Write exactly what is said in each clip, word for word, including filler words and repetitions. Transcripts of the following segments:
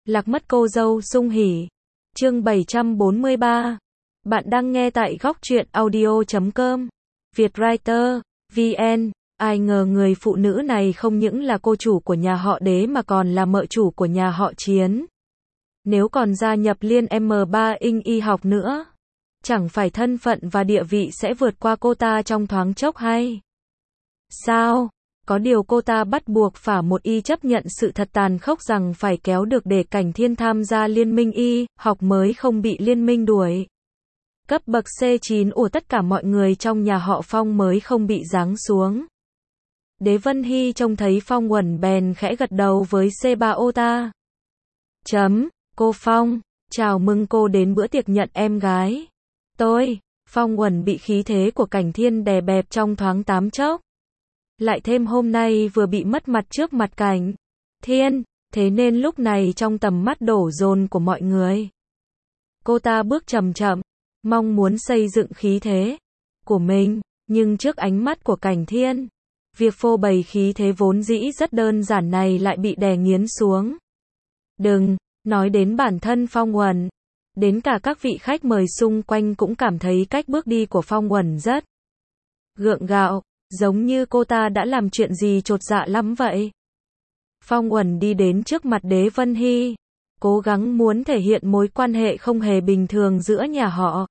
Lạc mất cô dâu sung hỉ. Chương bảy trăm bốn mươi ba. Bạn đang nghe tại góc truyện audio chấm com. Vietwriter, vê en. Ai ngờ người phụ nữ này không những là cô chủ của nhà họ Đế mà còn là mợ chủ của nhà họ Chiến. Nếu còn gia nhập liên em ba Inh y học nữa, chẳng phải thân phận và địa vị sẽ vượt qua cô ta trong thoáng chốc hay sao? Có điều cô ta bắt buộc phải một y chấp nhận sự thật tàn khốc rằng phải kéo được để Cảnh Thiên tham gia liên minh y học mới không bị liên minh đuổi. Cấp bậc C chín của tất cả mọi người trong nhà họ Phong mới không bị giáng xuống. Đế Vân Hy trông thấy Phong Uẩn bèn khẽ gật đầu với C ba ô ta. Chấm, cô Phong, chào mừng cô đến bữa tiệc nhận em gái. Tôi, Phong Uẩn bị khí thế của Cảnh Thiên đè bẹp trong thoáng tám chốc. Lại thêm hôm nay vừa bị mất mặt trước mặt Cảnh Thiên, thế nên lúc này trong tầm mắt đổ dồn của mọi người. Cô ta bước chậm chậm, mong muốn xây dựng khí thế của mình, nhưng trước ánh mắt của Cảnh Thiên, việc phô bày khí thế vốn dĩ rất đơn giản này lại bị đè nghiến xuống. Đừng nói đến bản thân Phong Uẩn, đến cả các vị khách mời xung quanh cũng cảm thấy cách bước đi của Phong Uẩn rất gượng gạo, giống như cô ta đã làm chuyện gì chột dạ lắm vậy. Phong Uẩn đi đến trước mặt Đế Vân Hy, cố gắng muốn thể hiện mối quan hệ không hề bình thường giữa nhà họ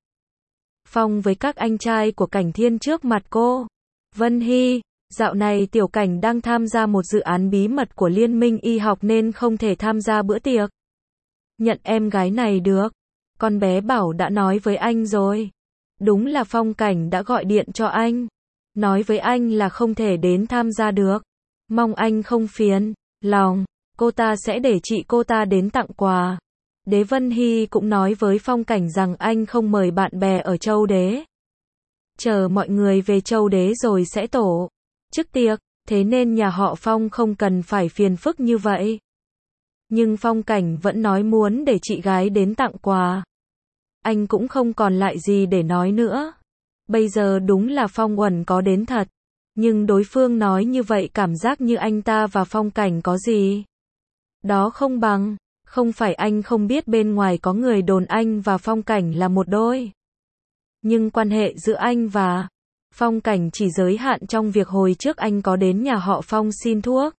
Phong với các anh trai của Cảnh Thiên trước mặt cô. Vân Hy, dạo này Tiểu Cảnh đang tham gia một dự án bí mật của Liên minh y học nên không thể tham gia bữa tiệc nhận em gái này được. Con bé bảo đã nói với anh rồi. Đúng là Phong Cảnh đã gọi điện cho anh, nói với anh là không thể đến tham gia được. Mong anh không phiền lòng, cô ta sẽ để chị cô ta đến tặng quà. Đế Vân Hy cũng nói với Phong Cảnh rằng anh không mời bạn bè ở Châu Đế. Chờ mọi người về Châu Đế rồi sẽ tổ chức tiệc, thế nên nhà họ Phong không cần phải phiền phức như vậy. Nhưng Phong Cảnh vẫn nói muốn để chị gái đến tặng quà. Anh cũng không còn lại gì để nói nữa. Bây giờ đúng là Phong Uẩn có đến thật, nhưng đối phương nói như vậy cảm giác như anh ta và Phong Cảnh có gì đó không bằng. Không phải anh không biết bên ngoài có người đồn anh và Phong Cảnh là một đôi. Nhưng quan hệ giữa anh và Phong Cảnh chỉ giới hạn trong việc hồi trước anh có đến nhà họ Phong xin thuốc.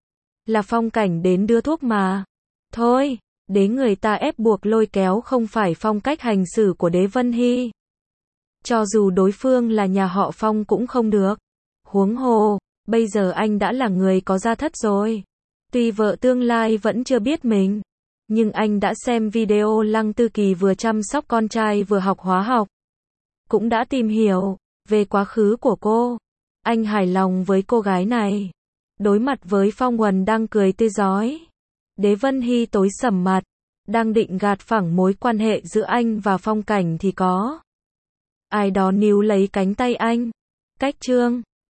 Là Phong Cảnh đến đưa thuốc mà. Thôi, để người ta ép buộc lôi kéo không phải phong cách hành xử của Đế Vân Hy. Cho dù đối phương là nhà họ Phong cũng không được. Huống hồ, bây giờ anh đã là người có gia thất rồi. Tuy vợ tương lai vẫn chưa biết mình, nhưng anh đã xem video Lăng Tư Kỳ vừa chăm sóc con trai vừa học hóa học. Cũng đã tìm hiểu về quá khứ của cô. Anh hài lòng với cô gái này. Đối mặt với Phong Uẩn đang cười tươi rói, Đế Vân Hy tối sầm mặt, đang định gạt phẳng mối quan hệ giữa anh và Phong Cảnh thì có ai đó níu lấy cánh tay anh. Cách chương